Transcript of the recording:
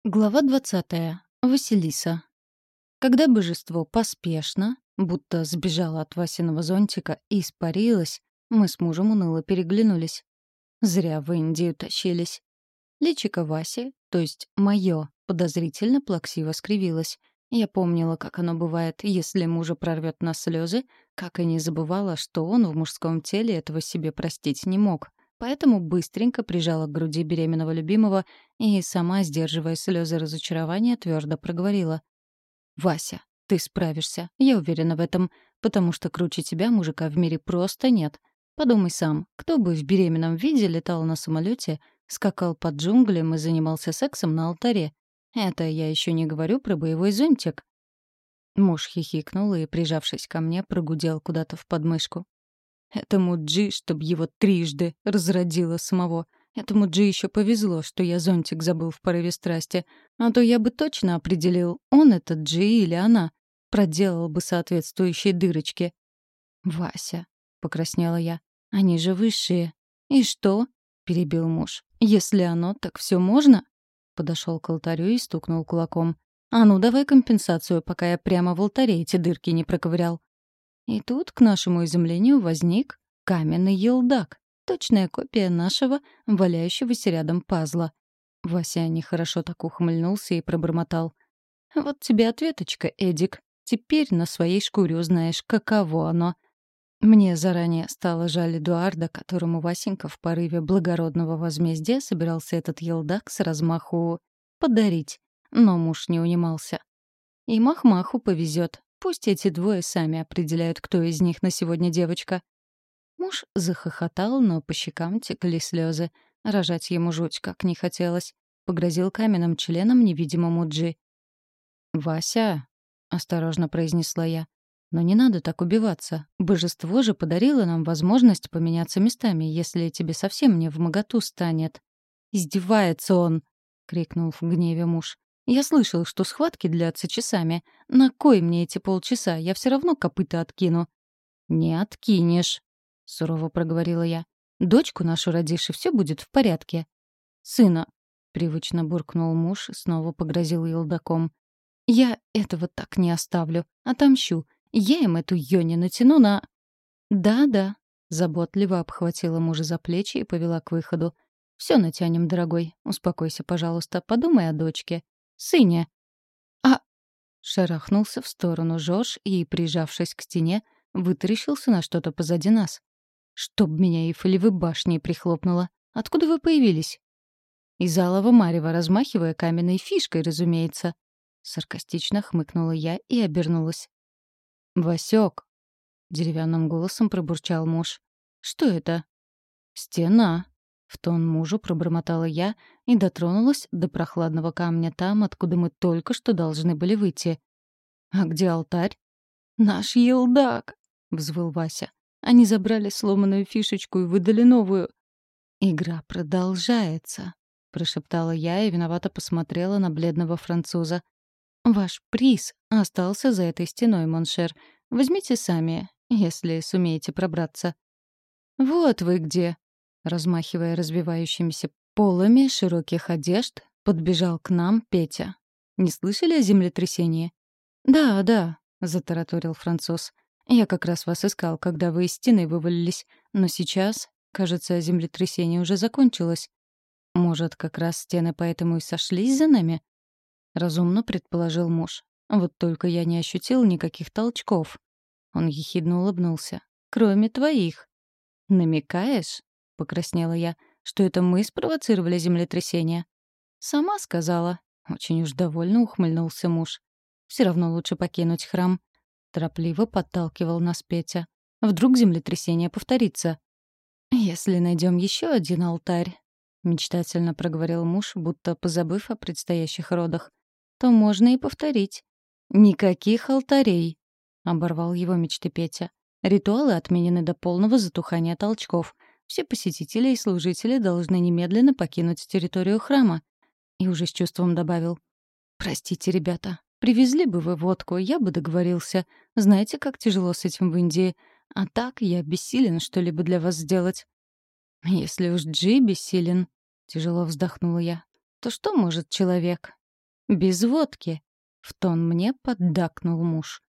Глава 20. Василиса. Когда божество поспешно, будто сбежало от Васиного зонтика и испарилось, мы с мужем уныло переглянулись. Зря в Индию тащились. Личико Васи, то есть моё, подозрительно плаксиво скривилось. Я помнила, как оно бывает, если мужа прорвёт на слёзы, как и не забывала, что он в мужском теле этого себе простить не мог. Поэтому быстренько прижала к груди беременного любимого и, сама сдерживая слёзы разочарования, твёрдо проговорила: «Вася, ты справишься, я уверена в этом, потому что круче тебя мужика в мире просто нет. Подумай сам, кто бы в беременном виде летал на самолёте, скакал по джунглям и занимался сексом на алтаре? Это я ещё не говорю про боевой зонтик». Муж хихикнул и, прижавшись ко мне, прогудел куда-то в подмышку. Этому Джи, чтоб его трижды разродило самого. Этому Джи еще повезло, что я зонтик забыл в порыве страсти. А то я бы точно определил, он этот Джи или она. Проделал бы соответствующие дырочки. «Вася», — покраснела я, — «они же высшие». «И что?» — перебил муж. «Если оно, так все можно?» Подошел к алтарю и стукнул кулаком. «А ну, давай компенсацию, пока я прямо в алтаре эти дырки не проковырял». И тут, к нашему изумлению, возник каменный елдак, точная копия нашего, валяющегося рядом пазла. Вася нехорошо так ухмыльнулся и пробормотал: «Вот тебе ответочка, Эдик. Теперь на своей шкуре узнаешь, каково оно». Мне заранее стало жаль Эдуарда, которому Васенька в порыве благородного возмездия собирался этот елдак с размаху подарить. Но муж не унимался. И мах-маху повезет. Пусть эти двое сами определяют, кто из них на сегодня девочка. Муж захохотал, но по щекам текли слезы. Рожать ему жуть как не хотелось. Погрозил каменным членом невидимому Джи. «Вася», — осторожно произнесла я, — «но не надо так убиваться. Божество же подарило нам возможность поменяться местами, если тебе совсем не вмоготу станет». «Издевается он!» — крикнул в гневе муж. «Я слышал, что схватки длятся часами. На кой мне эти полчаса? Я все равно копыта откину». «Не откинешь», — сурово проговорила я. «Дочку нашу родишь, и все будет в порядке». «Сына», — привычно буркнул муж, снова погрозил елдаком. «Я этого так не оставлю. Отомщу. Я им эту Йони натяну на...» «Да-да», — заботливо обхватила мужа за плечи и повела к выходу. «Все натянем, дорогой. Успокойся, пожалуйста. Подумай о дочке. Сыне». «А...» — шарахнулся в сторону Жорж и, прижавшись к стене, вытаращился на что-то позади нас. «Чтоб меня Эйфелевой башней прихлопнуло. Откуда вы появились?» «Из алого марева, размахивая каменной фишкой, разумеется». Саркастично хмыкнула я и обернулась. «Васёк!» — деревянным голосом пробурчал муж. «Что это?» «Стена!» — в тон мужу пробормотала я и дотронулась до прохладного камня там, откуда мы только что должны были выйти. «А где алтарь?» «Наш елдак!» — взвыл Вася. «Они забрали сломанную фишечку и выдали новую». «Игра продолжается», — прошептала я и виновато посмотрела на бледного француза. «Ваш приз остался за этой стеной, моншер. Возьмите сами, если сумеете пробраться». «Вот вы где!» Размахивая развивающимися полами широких одежд, подбежал к нам Петя. «Не слышали о землетрясении?» «Да, да», — затараторил француз. «Я как раз вас искал, когда вы из стены вывалились. Но сейчас, кажется, землетрясение уже закончилось. Может, как раз стены поэтому и сошлись за нами?» Разумно предположил муж. Вот только я не ощутил никаких толчков. Он ехидно улыбнулся. «Кроме твоих». «Намекаешь?» — покраснела я, — «что это мы спровоцировали землетрясение?» «Сама сказала». Очень уж довольно ухмыльнулся муж. «Все равно лучше покинуть храм». Торопливо подталкивал нас Петя. «Вдруг землетрясение повторится?» «Если найдем еще один алтарь», — мечтательно проговорил муж, будто позабыв о предстоящих родах, «то можно и повторить». «Никаких алтарей», — оборвал его мечты Петя. «Ритуалы отменены до полного затухания толчков. Все посетители и служители должны немедленно покинуть территорию храма». И уже с чувством добавил: «Простите, ребята, привезли бы вы водку, я бы договорился. Знаете, как тяжело с этим в Индии. А так я бессилен что-либо для вас сделать». «Если уж Джи бессилен», — тяжело вздохнула я, — «то что может человек?» Без водки. В тон мне поддакнул муж.